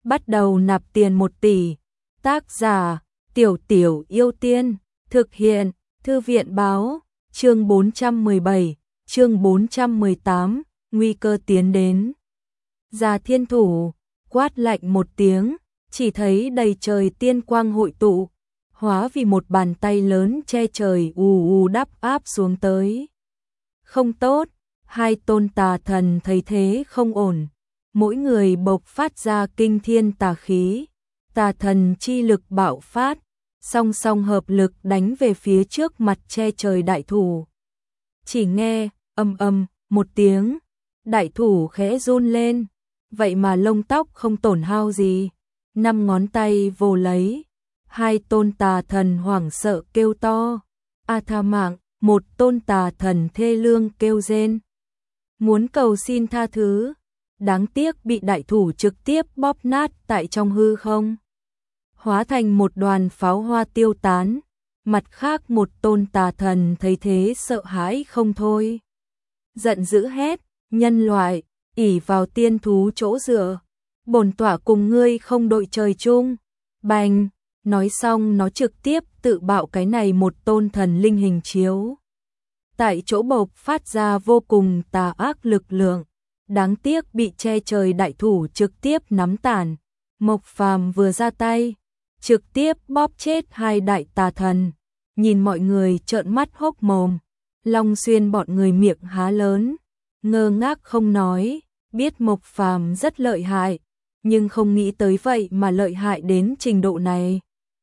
bắt đầu nạp tiền 1 tỷ. Tác giả, Tiểu Tiểu Yêu Tiên, thực hiện, Thư viện báo, chương 417, chương 418, nguy cơ tiến đến. Già Thiên Thủ, quát lạnh một tiếng, chỉ thấy đầy trời tiên quang hội tụ, hóa vì một bàn tay lớn che trời đắp áp xuống tới. Không tốt, hai tôn tà thần thấy thế không ổn, mỗi người bộc phát ra kinh thiên tà khí, tà thần chi lực bạo phát, song song hợp lực đánh về phía trước mặt che trời đại thủ. Chỉ nghe ầm ầm một tiếng, đại thủ khẽ run lên, vậy mà lông tóc không tổn hao gì, 5 ngón tay vồ lấy. Hai tôn tà thần hoảng sợ kêu to, a tha mạng, một tôn tà thần thê lương kêu rên, muốn cầu xin tha thứ, đáng tiếc bị đại thủ trực tiếp bóp nát tại trong hư không, hóa thành một đoàn pháo hoa tiêu tán. Mặt khác một tôn tà thần thấy thế sợ hãi không thôi, giận dữ hét, nhân loại, ỷ vào tiên thú chỗ dựa, bổn tọa cùng ngươi không đội trời chung. Bành, nói xong nó trực tiếp tự bạo cái này một tôn thần linh hình chiếu. Tại chỗ bộc phát ra vô cùng tà ác lực lượng, đáng tiếc bị che trời đại thủ trực tiếp nắm tàn. Mộc Phàm vừa ra tay, trực tiếp bóp chết hai đại tà thần, nhìn mọi người trợn mắt hốc mồm. Long Xuyên bọn người miệng há lớn, ngơ ngác không nói, biết Mộc Phàm rất lợi hại, nhưng không nghĩ tới vậy mà lợi hại đến trình độ này.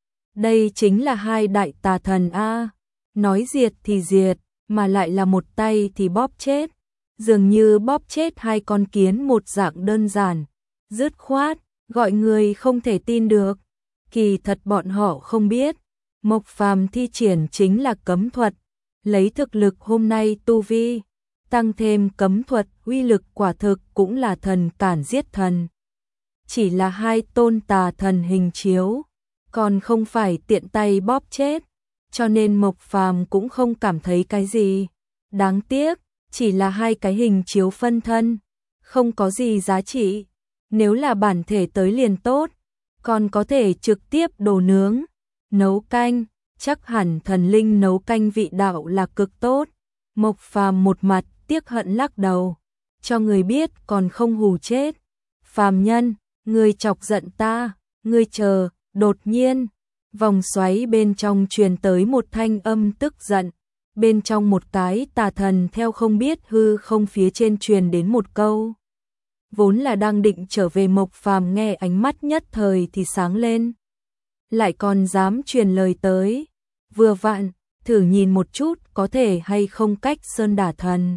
Đây chính là hai đại tà thần a, nói diệt thì diệt, mà lại là một tay thì bóp chết, dường như bóp chết hai con kiến một dạng đơn giản, dứt khoát, gọi người không thể tin được. Kỳ thật bọn họ không biết, Mộc Phàm thi triển chính là cấm thuật, lấy thực lực hôm nay tu vi, tăng thêm cấm thuật, uy lực quả thực cũng là thần cản giết thần. Chỉ là hai tôn tà thần hình chiếu, còn không phải tiện tay bóp chết, cho nên Mộc Phàm cũng không cảm thấy cái gì. Đáng tiếc, chỉ là hai cái hình chiếu phân thân, không có gì giá trị. Nếu là bản thể tới liền tốt, còn có thể trực tiếp đồ nướng, nấu canh, chắc hẳn thần linh nấu canh vị đạo là cực tốt. Mộc Phàm một mặt tiếc hận lắc đầu, cho người biết còn không hù chết. Phàm nhân, ngươi chọc giận ta, ngươi chờ. Đột nhiên, vòng xoáy bên trong truyền tới một thanh âm tức giận, bên trong một cái tà thần theo không biết hư không phía trên truyền đến một câu. Vốn là đang định trở về Mộc Phàm nghe ánh mắt nhất thời thì sáng lên, lại còn dám truyền lời tới, vừa vặn, thử nhìn một chút có thể hay không cách sơn đả thần.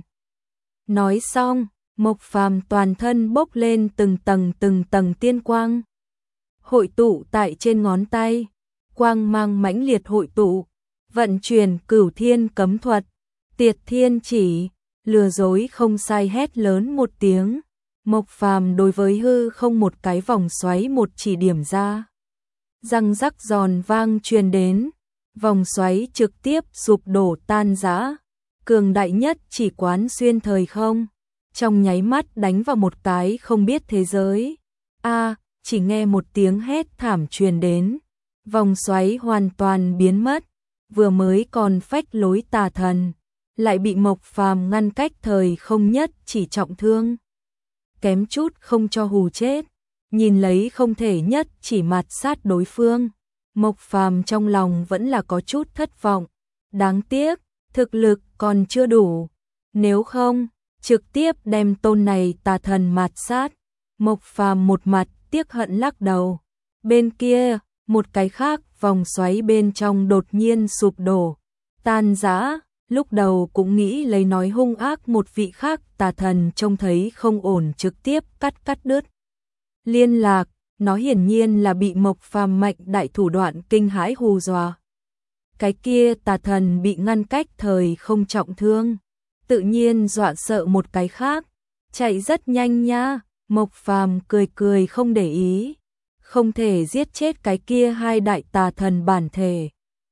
Nói xong, Mộc Phàm toàn thân bốc lên từng tầng tiên quang, hội tụ tại trên ngón tay, quang mang mãnh liệt hội tụ, vận chuyển Cửu Thiên cấm thuật, Tiệt Thiên chỉ, lừa dối không sai hét lớn một tiếng. Mộc Phàm đối với hư không một cái vòng xoáy một chỉ điểm ra, răng rắc giòn vang truyền đến, vòng xoáy trực tiếp sụp đổ tan rã, cường đại nhất chỉ quán xuyên thời không, trong nháy mắt đánh vào một cái không biết thế giới. Chỉ nghe một tiếng hét thảm truyền đến, vòng xoáy hoàn toàn biến mất, vừa mới còn phách lối tà thần, lại bị Mộc Phàm ngăn cách thời không nhất chỉ trọng thương, kém chút không cho hù chết. Nhìn lấy không thể nhất chỉ mạt sát đối phương, Mộc Phàm trong lòng vẫn là có chút thất vọng, đáng tiếc, thực lực còn chưa đủ, nếu không, trực tiếp đem tôn này tà thần mạt sát. Mộc Phàm một mặt tiếc hận lắc đầu. Bên kia, một cái khác vòng xoáy bên trong đột nhiên sụp đổ, tan rã, lúc đầu cũng nghĩ lấy nói hung ác một vị khác tà thần trông thấy không ổn trực tiếp cắt đứt liên lạc, nó hiển nhiên là bị Mộc Phàm mạnh đại thủ đoạn kinh hãi hù dọa. Cái kia tà thần bị ngăn cách thời không trọng thương, tự nhiên dọa sợ một cái khác, chạy rất nhanh nha. Mộc Phàm cười không để ý, không thể giết chết cái kia hai đại tà thần bản thể.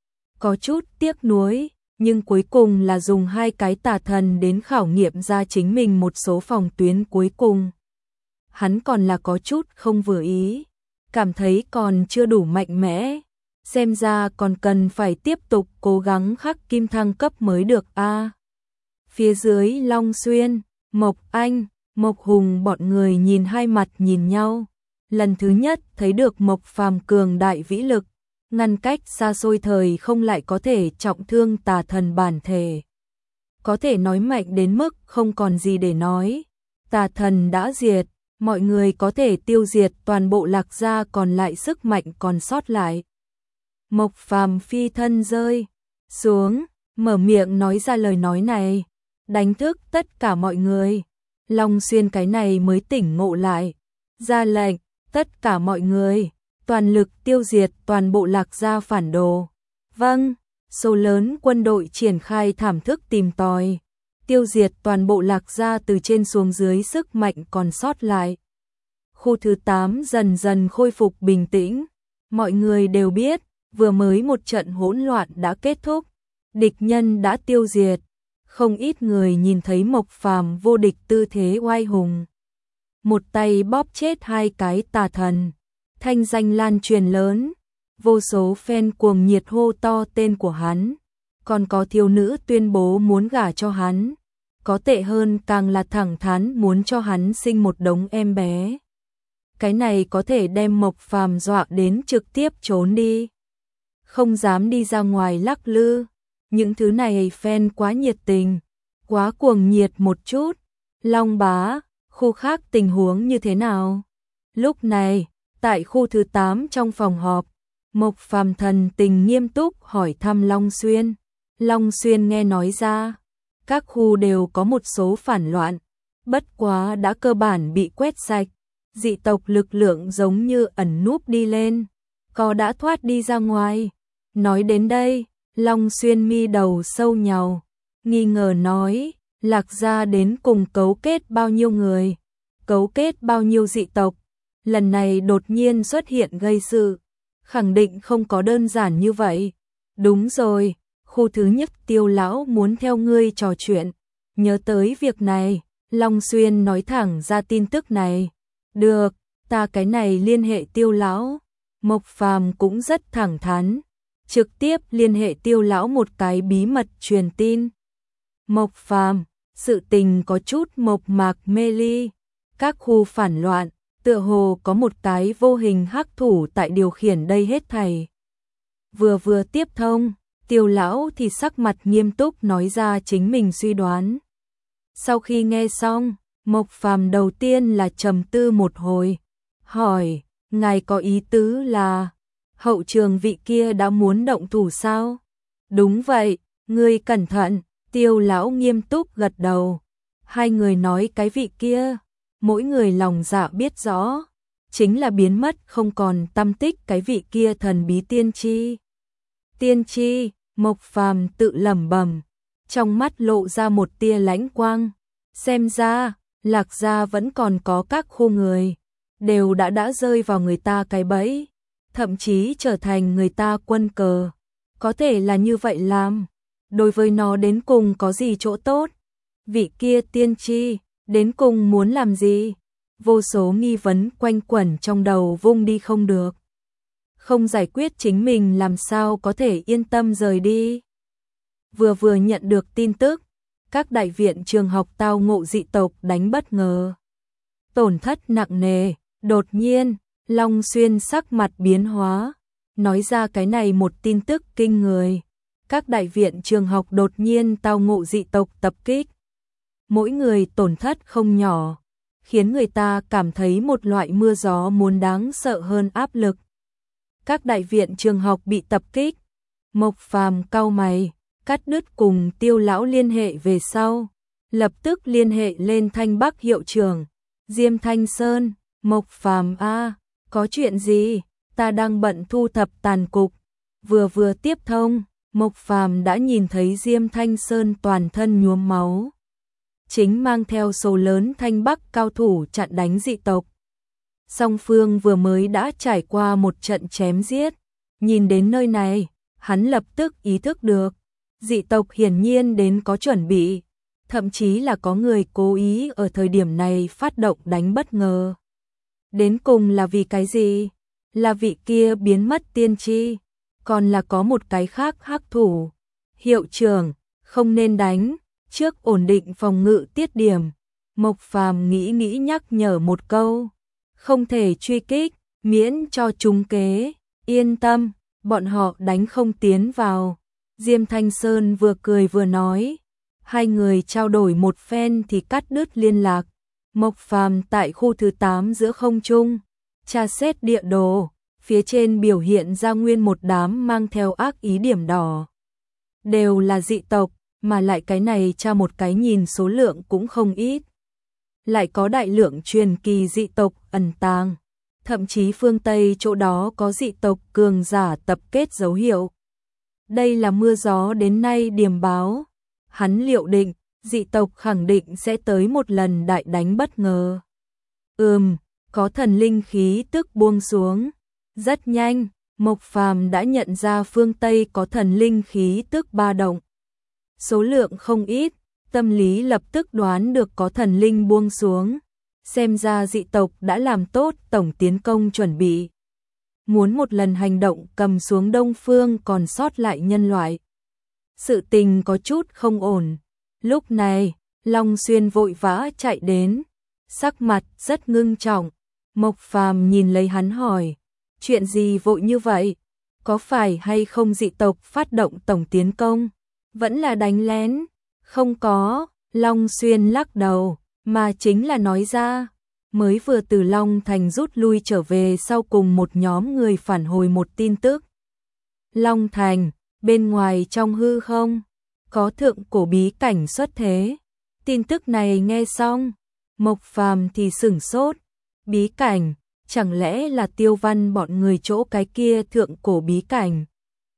Có chút tiếc nuối, nhưng cuối cùng là dùng hai cái tà thần đến khảo nghiệm ra chính mình một số phòng tuyến cuối cùng. Hắn còn là có chút không vừa ý, cảm thấy còn chưa đủ mạnh mẽ, xem ra còn cần phải tiếp tục cố gắng khắc kim thăng cấp mới được a. Phía dưới Long Xuyên, Mộc Anh, Mộc Hùng bọn người nhìn hai mặt nhìn nhau, lần thứ nhất thấy được Mộc Phàm cường đại vĩ lực, ngăn cách xa xôi thời không lại có thể trọng thương tà thần bản thể. Có thể nói mạnh đến mức không còn gì để nói, tà thần đã diệt, mọi người có thể tiêu diệt toàn bộ Lạc Gia còn lại sức mạnh còn sót lại. Mộc Phàm phi thân rơi xuống, mở miệng nói ra lời nói này, đánh thức tất cả mọi người. Long Xuyên cái này mới tỉnh ngộ lại, ra lệnh, tất cả mọi người, toàn lực tiêu diệt toàn bộ Lạc Gia phản đồ. Vâng, số lớn quân đội triển khai thảm thức tìm tòi, tiêu diệt toàn bộ Lạc Gia từ trên xuống dưới sức mạnh còn sót lại. Khu thứ 8 dần dần khôi phục bình tĩnh, mọi người đều biết, vừa mới một trận hỗn loạn đã kết thúc, địch nhân đã tiêu diệt, không ít người nhìn thấy Mộc Phàm vô địch tư thế oai hùng. Một tay bóp chết hai cái tà thần, thanh danh lan truyền lớn, vô số fan cuồng nhiệt hô to tên của hắn, còn có thiếu nữ tuyên bố muốn gả cho hắn, có tệ hơn càng là thẳng thắn muốn cho hắn sinh một đống em bé. Cái này có thể đem Mộc Phàm dọa đến trực tiếp trốn đi, không dám đi ra ngoài lắc lư. Những thứ này fan quá nhiệt tình, quá cuồng nhiệt một chút. Long bá, khu khác tình huống như thế nào? Lúc này, tại khu thứ 8 trong phòng họp, Mộc Phàm thần tình nghiêm túc hỏi thăm Long Xuyên. Long Xuyên nghe nói ra, các khu đều có một số phản loạn, bất quá đã cơ bản bị quét sạch, dị tộc lực lượng giống như ẩn núp đi lên, có đã thoát đi ra ngoài. Nói đến đây, Long Xuyên mi đầu sâu nhàu, nghi ngờ nói, Lạc Gia đến cùng cấu kết bao nhiêu người, cấu kết bao nhiêu dị tộc, lần này đột nhiên xuất hiện gây sự, khẳng định không có đơn giản như vậy. Đúng rồi, khu thứ nhất Tiêu lão muốn theo ngươi trò chuyện, nhớ tới việc này, Long Xuyên nói thẳng ra tin tức này. Được, ta cái này liên hệ Tiêu lão. Mộc Phàm cũng rất thẳng thắn, trực tiếp liên hệ Tiêu lão một cái bí mật truyền tin. Mộc Phàm, sự tình có chút mộc mạc mê ly, các khu phản loạn, tựa hồ có một cái vô hình hắc thủ tại điều khiển đây hết thảy. Vừa tiếp thông, Tiêu lão thì sắc mặt nghiêm túc nói ra chính mình suy đoán. Sau khi nghe xong, Mộc Phàm đầu tiên là trầm tư một hồi, hỏi, ngài có ý tứ là hậu trường vị kia đã muốn động thủ sao? Đúng vậy, ngươi cẩn thận. Tiêu lão nghiêm túc gật đầu. Hai người nói cái vị kia, mỗi người lòng dạ biết rõ, chính là biến mất không còn tăm tích cái vị kia thần bí tiên tri. Tiên tri, Mộc Phàm tự lẩm bẩm, trong mắt lộ ra một tia lãnh quang. Xem ra, Lạc Gia vẫn còn có các khu người, đều đã rơi vào người ta cái bẫy, thậm chí trở thành người ta quân cờ. Có thể là như vậy làm, đối với nó đến cùng có gì chỗ tốt? Vị kia tiên tri, đến cùng muốn làm gì? Vô số nghi vấn quanh quẩn trong đầu vung đi không được. Không giải quyết chính mình làm sao có thể yên tâm rời đi. Vừa nhận được tin tức, các đại viện trường học tao ngộ dị tộc đánh bất ngờ. Tổn thất nặng nề, đột nhiên, Long Xuyên sắc mặt biến hóa, nói ra cái này một tin tức kinh người. Các đại viện trường học đột nhiên tao ngộ dị tộc tập kích. Mỗi người tổn thất không nhỏ, khiến người ta cảm thấy một loại mưa gió muốn đáng sợ hơn áp lực. Các đại viện trường học bị tập kích. Mộc Phàm cau mày, cắt đứt cùng Tiêu lão liên hệ về sau, lập tức liên hệ lên Thanh Bắc hiệu trưởng, Diêm Thanh Sơn. Mộc Phàm a, có chuyện gì? Ta đang bận thu thập tàn cục. Vừa tiếp thông, Mộc Phàm đã nhìn thấy Diêm Thanh Sơn toàn thân nhuốm máu, chính mang theo số lớn Thanh Bắc cao thủ chặn đánh dị tộc. Song phương vừa mới đã trải qua một trận chém giết, nhìn đến nơi này, hắn lập tức ý thức được, dị tộc hiển nhiên đến có chuẩn bị, thậm chí là có người cố ý ở thời điểm này phát động đánh bất ngờ. Đến cùng là vì cái gì? là vị kia biến mất tiên tri, còn là có một cái khác hắc thủ. Hiệu trưởng, không nên đánh, trước ổn định phòng ngự tiết điểm. Mộc Phàm nghĩ nhắc nhở một câu, không thể truy kích, miễn cho trúng kế, yên tâm, bọn họ đánh không tiến vào. Diêm Thanh Sơn vừa cười vừa nói, hai người trao đổi một phen thì cắt đứt liên lạc. Mộc Phàm tại khu thứ 8 giữa không trung, tra xét địa đồ, phía trên biểu hiện ra nguyên một đám mang theo ác ý điểm đỏ. Đều là dị tộc, mà lại cái này tra một cái nhìn số lượng cũng không ít. Lại có đại lượng truyền kỳ dị tộc ẩn tàng, thậm chí phương Tây chỗ đó có dị tộc cường giả tập kết dấu hiệu. Đây là mưa gió đến nay điềm báo. Hắn liệu định, dị tộc khẳng định sẽ tới một lần đại đánh bất ngờ. Có thần linh khí tức buông xuống. Rất nhanh, Mộc Phàm đã nhận ra phương Tây có thần linh khí tức ba động. Số lượng không ít, tâm lý lập tức đoán được có thần linh buông xuống. Xem ra dị tộc đã làm tốt tổng tiến công chuẩn bị. Muốn một lần hành động cầm xuống Đông Phương còn sót lại nhân loại. Sự tình có chút không ổn. Lúc này, Long Xuyên vội vã chạy đến, sắc mặt rất ngưng trọng. Mộc Phàm nhìn lấy hắn hỏi, chuyện gì vội như vậy? Có phải hay không dị tộc phát động tổng tiến công? Vẫn là đánh lén? Không có, Long Xuyên lắc đầu, mà chính là nói ra. Mới vừa từ Long Thành rút lui trở về sau cùng một nhóm người phản hồi một tin tức. Long Thành, bên ngoài trong hư không, có thượng cổ bí cảnh xuất thế. Tin tức này nghe xong, Mộc Phàm thì sửng sốt. Bí cảnh, chẳng lẽ là Tiêu Văn bọn người chỗ cái kia thượng cổ bí cảnh?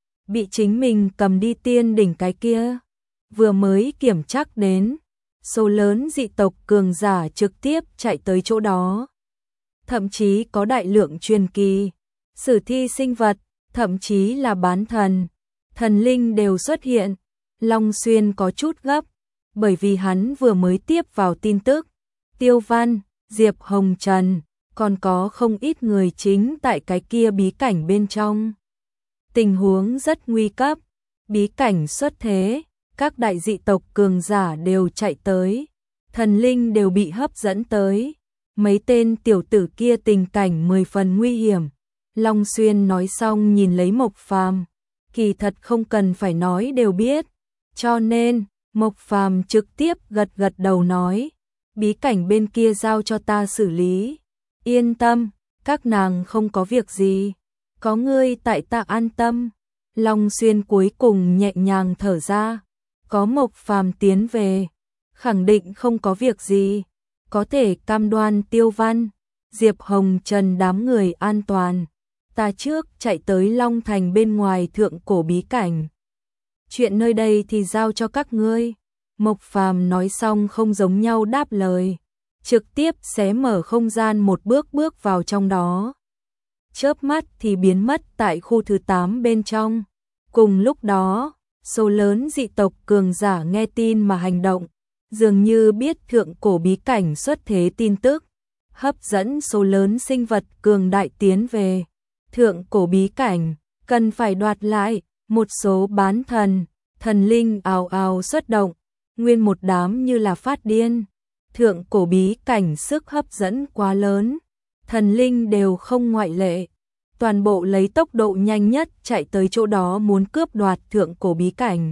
Bị chính mình cầm đi tiên đỉnh cái kia. Vừa mới kiểm tra đến, số lớn dị tộc cường giả trực tiếp chạy tới chỗ đó. Thậm chí có đại lượng truyền kỳ, sử thi sinh vật, thậm chí là bán thần, thần linh đều xuất hiện. Long Xuyên có chút gấp, bởi vì hắn vừa mới tiếp vào tin tức. Tiêu Văn, Diệp Hồng Trần, còn có không ít người chính tại cái kia bí cảnh bên trong. Tình huống rất nguy cấp, bí cảnh xuất thế, các đại dị tộc cường giả đều chạy tới, thần linh đều bị hấp dẫn tới. Mấy tên tiểu tử kia tình cảnh 10 phần nguy hiểm. Long Xuyên nói xong nhìn lấy Mộc Phàm, kỳ thật không cần phải nói đều biết. Cho nên, Mộc Phàm trực tiếp gật đầu nói, bí cảnh bên kia giao cho ta xử lý. Yên tâm, các nàng không có việc gì. Có ngươi tại ta an tâm. Long Xuyên cuối cùng nhẹ nhàng thở ra. Có Mộc Phàm tiến về, khẳng định không có việc gì. Có thể cam đoan Tiêu Văn, Diệp Hồng Trần đám người an toàn. Ta trước chạy tới Long Thành bên ngoài thượng cổ bí cảnh. Chuyện nơi đây thì giao cho các ngươi. Mộc Phàm nói xong không giống nhau đáp lời, trực tiếp xé mở không gian một bước vào trong đó. Chớp mắt thì biến mất tại khu thứ 8 bên trong. Cùng lúc đó, số lớn dị tộc cường giả nghe tin mà hành động, dường như biết thượng cổ bí cảnh xuất thế tin tức, hấp dẫn số lớn sinh vật cường đại tiến về. Thượng cổ bí cảnh, cần phải đoạt lại. Một số bán thần, thần linh ào ào xuất động, nguyên một đám như là phát điên. Thượng cổ bí cảnh sức hấp dẫn quá lớn, thần linh đều không ngoại lệ. Toàn bộ lấy tốc độ nhanh nhất chạy tới chỗ đó muốn cướp đoạt thượng cổ bí cảnh.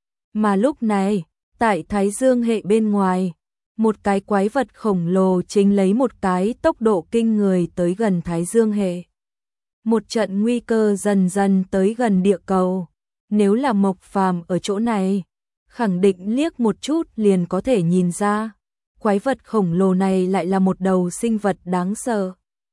Mà lúc này, tại Thái Dương hệ bên ngoài, một cái quái vật khổng lồ chính lấy một cái tốc độ kinh người tới gần Thái Dương hệ. Một trận nguy cơ dần dần tới gần địa cầu. Nếu là Mộc Phàm ở chỗ này, khẳng định liếc một chút liền có thể nhìn ra. Quái vật khổng lồ này lại là một đầu sinh vật đáng sợ.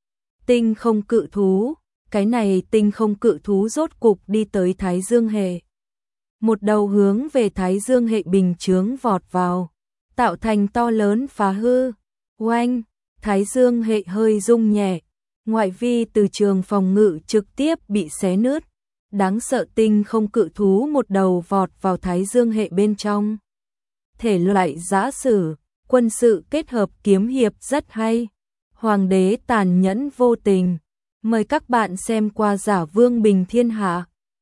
Tinh không cự thú. Cái này tinh không cự thú rốt cục đi tới Thái Dương hệ. Một đầu hướng về Thái Dương hệ bình chướng vọt vào, tạo thành to lớn phá hư. Oanh, Thái Dương hệ hơi rung nhẹ, ngoại vi từ trường phòng ngự trực tiếp bị xé nứt. Đáng sợ tinh không cự thú một đầu vọt vào Thái Dương hệ bên trong. Thể loại giã sử, quân sự kết hợp kiếm hiệp rất hay. Hoàng đế tàn nhẫn vô tình. Mời các bạn xem qua Giả Vương Bình Thiên Hạ.